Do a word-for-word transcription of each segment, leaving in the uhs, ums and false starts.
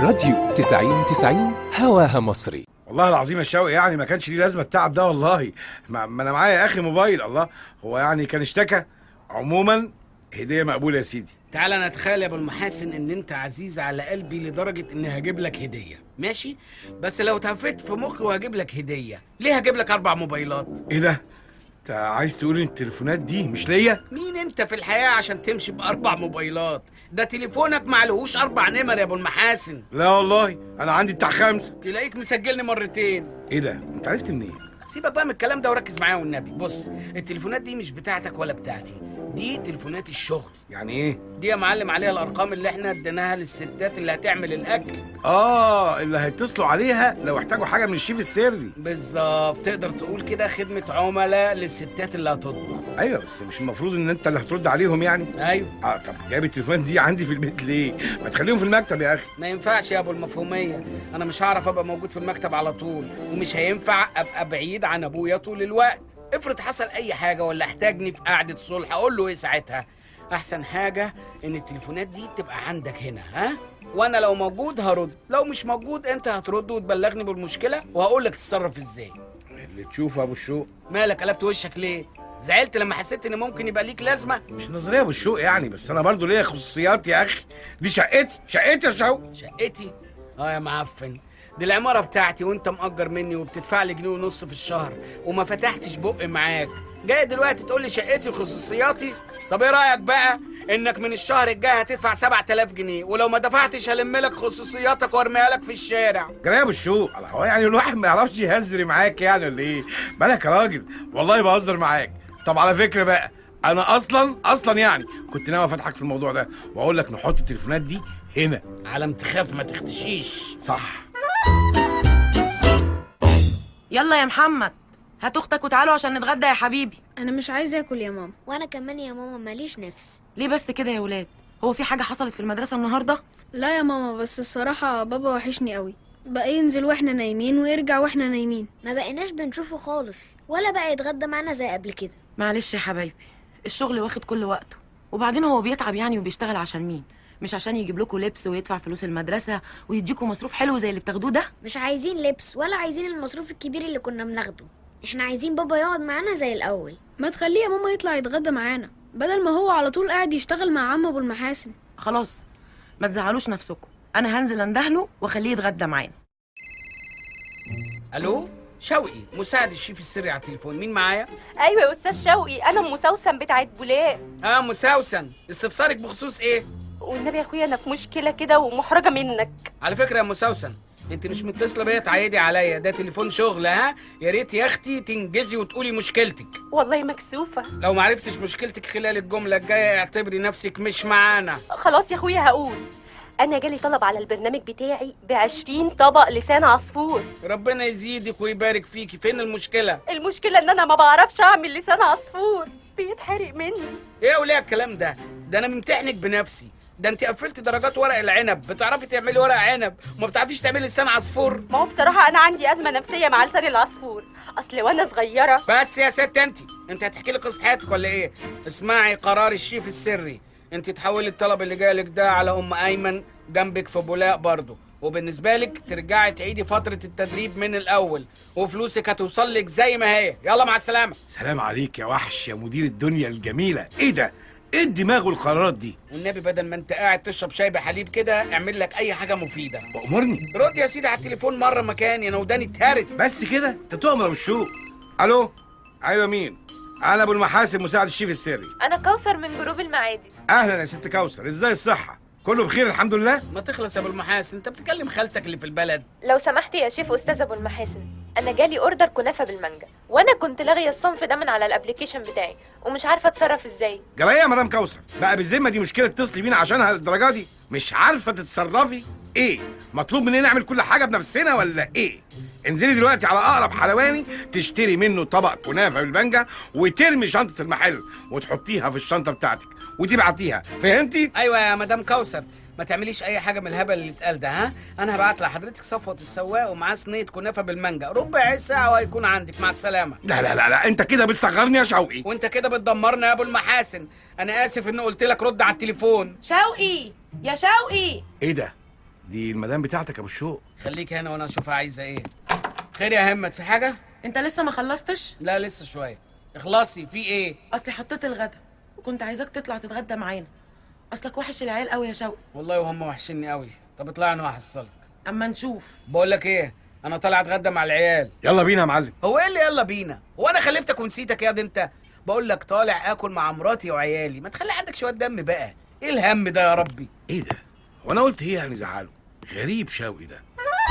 الراديو تسعين تسعين هواها مصري. والله العظيم يا شوقي يعني ما كانش ليه لازمه التعب ده والله. ما, ما انا معايا يا اخي موبايل. الله، هو يعني كان اشتكى؟ عموما هديه مقبوله يا سيدي. تعال انا اتخيل يا ابو المحاسن ان انت عزيز على قلبي لدرجه اني هجيب لك هديه، ماشي؟ بس لو تهفت في مخي وهجيب لك هديه، ليه هجيب لك اربع موبايلات؟ ايه ده؟ انت عايز تقول ان التليفونات دي مش ليا؟ مين انت في الحياه عشان تمشي باربع موبايلات؟ ده تليفونك معلهوش اربع نمر يا ابو المحاسن. لا والله انا عندي بتاع خمسه. تلاقيك مسجلني مرتين. ايه ده؟ انت عرفت منين؟ سيبك بقى من الكلام ده وركز معايا والنبي. بص، التليفونات دي مش بتاعتك ولا بتاعتي، دي تليفونات الشغل. يعني ايه؟ دي يا معلم عليها الارقام اللي احنا اديناها للستات اللي هتعمل الاكل. اه، اللي هيتصلوا عليها لو احتاجوا حاجه من الشيف السري. بالظبط، تقدر تقول كده خدمه عملاء للستات اللي هتطبخ. ايوه بس مش المفروض ان انت اللي هترد عليهم يعني؟ ايوه. اه طب جايب التليفونات دي عندي في البيت ليه؟ ما تخليهم في المكتب يا اخي. ما ينفعش يا ابو المفهوميه، انا مش هعرف ابقى موجود في المكتب على طول، ومش هينفع ابقى بعيد عن ابويا طول الوقت. افرض حصل اي حاجه ولا احتاجني في قعده صلح، اقول له ايه ساعتها؟ احسن حاجه ان التليفونات دي تبقى عندك هنا، ها؟ وانا لو موجود هرد، لو مش موجود انت هترد وتبلغني بالمشكله وهقول لك تتصرف ازاي. اللي تشوفه يا ابو الشوق. مالك قلبت وشك ليه؟ زعلت لما حسيت ان ممكن يبقى ليك لازمه؟ مش نظريه يا ابو الشوق يعني، بس انا برضو ليا خصوصيات يا اخي. دي شقتي، شقتي يا شوق. شقتي؟ اه يا معفن، دي العماره بتاعتي وانت مأجر مني وبتدفع لي جنيه ونص في الشهر وما فتحتش بقي معاك، جاي دلوقتي تقول لي شقتي وخصوصياتي؟ طب ايه رايك بقى انك من الشهر الجاي هتدفع سبعة آلاف جنيه، ولو ما دفعتش هلم لك خصوصياتك وارميها لك في الشارع. جرى يا ابو الشوق، هو يعني الواحد ما يعرفش يهزر معاك يعني ولا ايه؟ مالك يا راجل؟ والله بهزر معاك. طب على فكره بقى، انا اصلا اصلا يعني كنت ناوي افتحك في الموضوع ده واقول لك نحط التليفونات دي هنا. على تخاف ما تختشيش. صح. يلا يا محمد، هات اختك وتعالوا عشان نتغدى يا حبيبي. انا مش عايزه اكل يا ماما. وانا كمان يا ماما ماليش نفس. ليه بس كده يا ولاد؟ هو في حاجه حصلت في المدرسه النهارده؟ لا يا ماما، بس الصراحه بابا وحشني قوي، بقى ينزل واحنا نايمين ويرجع واحنا نايمين. ما بقيناش بنشوفه خالص، ولا بقى يتغدى معانا زي قبل كده. معلش يا حبايبي، الشغل واخد كل وقته، وبعدين هو بيتعب يعني وبيشتغل عشان مين؟ مش عشان يجيب لكم لبس ويدفع فلوس المدرسه ويديكم مصروف حلو زي اللي بتاخدوه ده. مش عايزين لبس ولا عايزين المصروف الكبير اللي كنا بناخده، احنا عايزين بابا يقعد معانا زي الاول. ما تخليه يا ماما يطلع يتغدى معانا بدل ما هو على طول قاعد يشتغل مع عم ابو المحاسن. خلاص ما تزعلوش نفسكم، انا هنزل اندهله واخليه يتغدى معانا. الو، شوقي مساعد الشيف السري على التليفون، مين معايا؟ ايوه يا استاذ شوقي، انا ام سوسن بتاعت بولاق. اه مسوسن، استفسارك بخصوص ايه؟ والنبي يا اخويا انا في مشكله كده ومحرجه منك. على فكره يا مسوسن، انت مش متصله بيا تعيدي عليا، ده تليفون شغل. ها يا ريت يا اختي تنجزي وتقولي مشكلتك. والله مكسوفه. لو ما عرفتش مشكلتك خلال الجمله الجايه اعتبري نفسك مش معانا. خلاص يا اخويا هقول. انا جالي طلب على البرنامج بتاعي بعشرين طبق لسان عصفور. ربنا يزيدك ويبارك فيكي. فين المشكله؟ المشكله ان انا ما بعرفش اعمل لسان عصفور، بيتحرق مني. ايه وليه الكلام ده؟ ده انا ممتحنك بنفسي، ده انت قفلت درجات ورق العنب. بتعرفي تعملي ورق عنب وما بتعرفيش تعملي لسان عصفور؟ ما هو بصراحه انا عندي ازمه نفسيه مع لسان العصفور، اصل وانا صغيره. بس يا ست انت انت هتحكي لي قصه حياتك ولا ايه؟ اسمعي قرار الشيف السري، انت تحولي الطلب اللي جالك ده على ام ايمن جنبك في بولاق برضه، وبالنسبه لك ترجعي تعيدي فتره التدريب من الاول، وفلوسك هتوصل لك زي ما هي. يلا مع السلامه. سلام عليك يا وحش يا مدير الدنيا الجميله. ايه ده؟ ايه الدماغ والقرارات دي؟ والنبي بدل ما انت قاعد تشرب شاي بحليب كده اعمل لك اي حاجه مفيده. بأمرني. رد يا سيدي على التليفون مره مكاني، انا وداني اتهرت. بس كده انت تؤمر بالشوق. الو، ايوه مين؟ انا ابو المحاسن مساعد الشيف السري. انا كوثر من جروب المعادي. اهلا يا ست كوثر، ازاي الصحه؟ كله بخير الحمد لله. ما تخلص يا ابو المحاسن، انت بتكلم خالتك اللي في البلد. لو سمحت يا شيف استاذ ابو المحاسن، انا جالي اوردر كنافه بالمانجا، وانا كنت لاغيه الصنف ده من على الابلكيشن بتاعي ومش عارفه اتصرف ازاي. جرايه يا مدام كوثر، بقى بالذمه دي مشكله تتصلي بينا عشانها للدرجه دي؟ مش عارفه تتصرفي؟ ايه مطلوب مننا نعمل كل حاجه بنفسنا ولا ايه؟ انزلي دلوقتي على اقرب حلواني تشتري منه طبق كنافه بالمانجا وترمي شنطه المحل وتحطيها في الشنطه بتاعتك وتبعتيها، فهمتي؟ ايوه يا مدام كوثر، ما تعمليش اي حاجه من الهبل اللي اتقال ده. ها انا هبعت لحضرتك صفوه السواق ومعاه صينيه كنافه بالمانجا، ربع ساعه وهيكون عندك. مع السلامه. لا لا لا لا، انت كده بتصغرني يا شوقي. وانت كده بتدمرنا يا ابو المحاسن. انا اسف اني قلت لك رد على التليفون. شوقي يا شوقي. ايه ده؟ دي المدام بتاعتك ابو الشوق. خليك هنا وانا اشوفها عايزه ايه. خير يا همت، في حاجه؟ انت لسه ما خلصتش؟ لا لسه شويه. اخلصي، في ايه؟ اصلي حطيت الغدا وكنت عايزاك تطلع تتغدى معانا. اصلك وحش العيال قوي يا شوقي. والله وهم وحشني قوي. طب اطلعي انا هحصلك. اما نشوف. بقول لك ايه، انا طالع اتغدى مع العيال. يلا بينا يا معلم. هو ايه اللي يلا بينا؟ هو انا خلفتك ونسيتك يا دي انت؟ بقول لك طالع اكل مع مراتي وعيالي، ما تخلي عندك شويه دم بقى. ايه الهم ده يا ربي؟ ايه ده؟ وانا قلت ايه يعني زعله؟ غريب شوقي ده.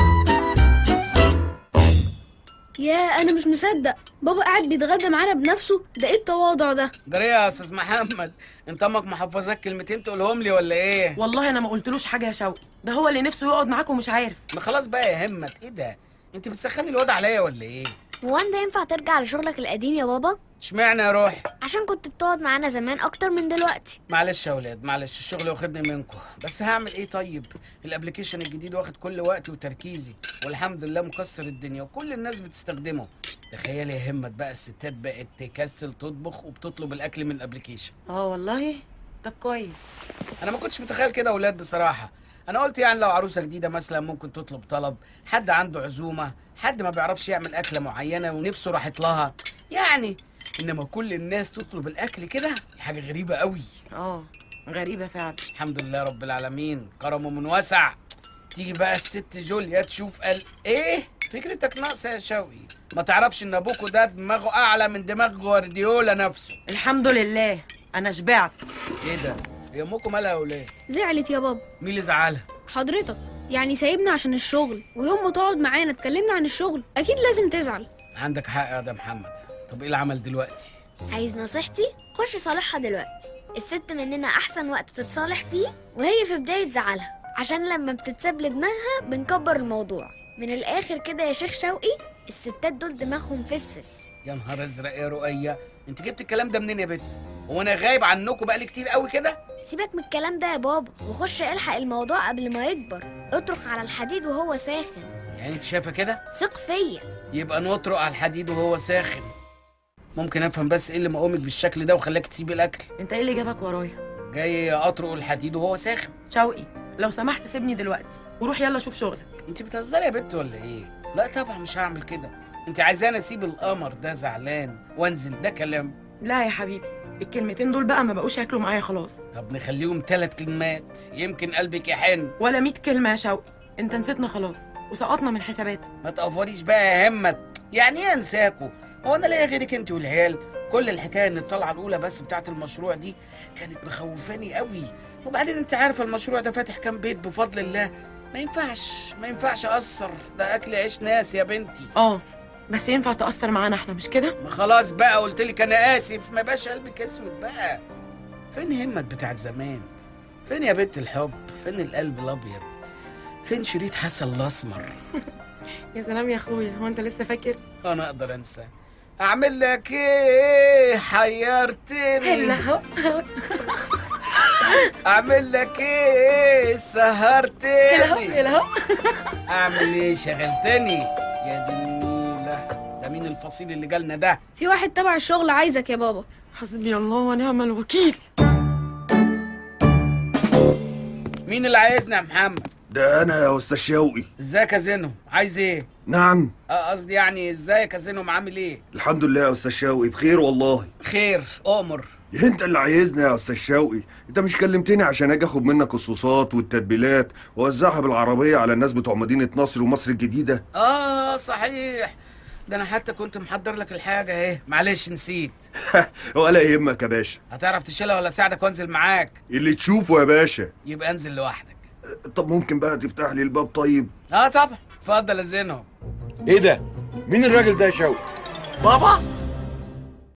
يا انا مش مصدق، بابا قاعد بيتغدى معانا بنفسه. ده ايه التواضع ده؟ جري يا استاذ محمد، انت امك محفظاك كلمتين تقولهم لي ولا ايه؟ والله انا ما قلتلوش حاجه يا شوقي، ده هو اللي نفسه يقعد معاك ومش عارف. ما خلاص بقى يا همت، ايه ده؟ انت بتسخني الواد عليا ولا ايه؟ هو انت ينفع ترجع لشغلك القديم يا بابا؟ اشمعنى يا روحي؟ عشان كنت بتقعد معانا زمان اكتر من دلوقتي. معلش يا ولاد، معلش الشغل واخدني منكم، بس هعمل ايه طيب؟ الابلكيشن الجديد واخد كل وقتي وتركيزي، والحمد لله مكسر الدنيا وكل الناس بتستخدمه. تخيلي يا همت بقى الستات بقت تكسل تطبخ وبتطلب الاكل من الابلكيشن. اه والله؟ طب كويس. انا ما كنتش متخيل كده يا ولاد بصراحه. انا قلت يعني لو عروسه جديده مثلا ممكن تطلب طلب، حد عنده عزومه، حد ما بيعرفش يعمل اكله معينه ونفسه راحت لها يعني، انما كل الناس تطلب الاكل كده دي حاجه غريبه قوي. اه غريبه فعلا. الحمد لله رب العالمين، كرمه من وسع. تيجي بقى الست جوليا تشوف قال ايه فكرتك ناقصه يا شوقي، ما تعرفش ان ابوكوا ده دماغه اعلى من دماغ جوارديولا نفسه. الحمد لله انا شبعت. ايه ده؟ هي امكم مالها يا ولاد؟ زعلت يا بابا. مين اللي زعلها؟ حضرتك يعني سايبنا عشان الشغل، ويوم ما تقعد معانا اتكلمنا عن الشغل اكيد لازم تزعل. عندك حق يا ده محمد. طب ايه العمل دلوقتي؟ عايز نصيحتي؟ خش صالحها دلوقتي. الست مننا احسن وقت تتصالح فيه وهي في بدايه زعلها، عشان لما بتتساب لدماغها بنكبر الموضوع. من الاخر كده يا شيخ شوقي، الستات دول دماغهم فسفس. يا نهار ازرق يا رؤية، انت جبت الكلام ده منين يا بنت؟ هو انا غايب عنكم بقالي كتير قوي كده؟ سيبك من الكلام ده يا بابا وخش الحق الموضوع قبل ما يكبر. اطرق على الحديد وهو ساخن. يعني انت شايفه كده؟ ثق فيا. يبقى نطرق على الحديد وهو ساخن. ممكن افهم بس ايه اللي مقومك بالشكل ده وخلاك تسيبي الاكل؟ انت ايه اللي جابك ورايا؟ جاي اطرق الحديد وهو ساخن. شوقي لو سمحت سيبني دلوقتي وروح يلا شوف شغلك. انت بتهزري يا بنت ولا ايه؟ لا طبعا مش هعمل كده. انت عايزاني اسيب القمر ده زعلان وانزل؟ ده كلام. لا يا حبيبي، الكلمتين دول بقى ما بقوش ياكلوا معايا خلاص. طب نخليهم ثلاث كلمات يمكن قلبك يحن. ولا مية كلمه يا شوقي، انت نسيتنا خلاص وسقطنا من حساباتك. ما تقفريش بقى يا همت. يعني ايه انساكوا؟ هو انا لاقي غيرك انت والعيال؟ كل الحكايه ان الطلعه الاولى بس بتاعت المشروع دي كانت مخوفاني قوي، وبعدين انت عارفه المشروع ده فاتح كام بيت بفضل الله. ما ينفعش ما ينفعش اقصر، ده اكل عيش ناس يا بنتي. اه بس ينفع تأثر معانا احنا مش كده؟ ما خلاص بقى قلت لك انا اسف، ما بقاش قلبك اسود بقى. فين همت بتاعت زمان؟ فين يا بنت الحب؟ فين القلب الابيض؟ فين شريط حسن الاسمر؟ يا سلام يا اخويا، هو انت لسه فاكر؟ انا اقدر انسى؟ اعمل لك ايه؟ حيرتني. هلا اعمل لك ايه؟ سهرتني. هلا هلا اعمل ايه؟ شغلتني يا دي النيله. ده مين الفصيل اللي جالنا ده؟ في واحد تبع الشغل عايزك يا بابا. حسبي الله ونعم الوكيل. مين اللي عايزنا يا محمد؟ ده انا يا استاذ شوقي. ازيك يا زينو؟ عايز ايه؟ نعم. اه قصدي يعني ازيك يا زينو، عامل ايه؟ الحمد لله يا استاذ شوقي بخير والله. خير، اؤمر. انت اللي عايزنا يا استاذ شوقي. انت مش كلمتني عشان اجي اخد منك الصوصات والتتبيلات واوزعها بالعربيه على الناس بتوع مدينه نصر ومصر الجديده؟ اه صحيح، ده انا حتى كنت محضر لك الحاجه اهي، معلش نسيت. ولا يهمك يا باشا. هتعرف تشيلها ولا اساعدك وانزل معاك؟ اللي تشوفه يا باشا. يبقى انزل لوحدك. طب ممكن بقى تفتح لي الباب طيب؟ اه طبعا، اتفضل يا زينو. ايه ده؟ مين الراجل ده يا شوقي؟ بابا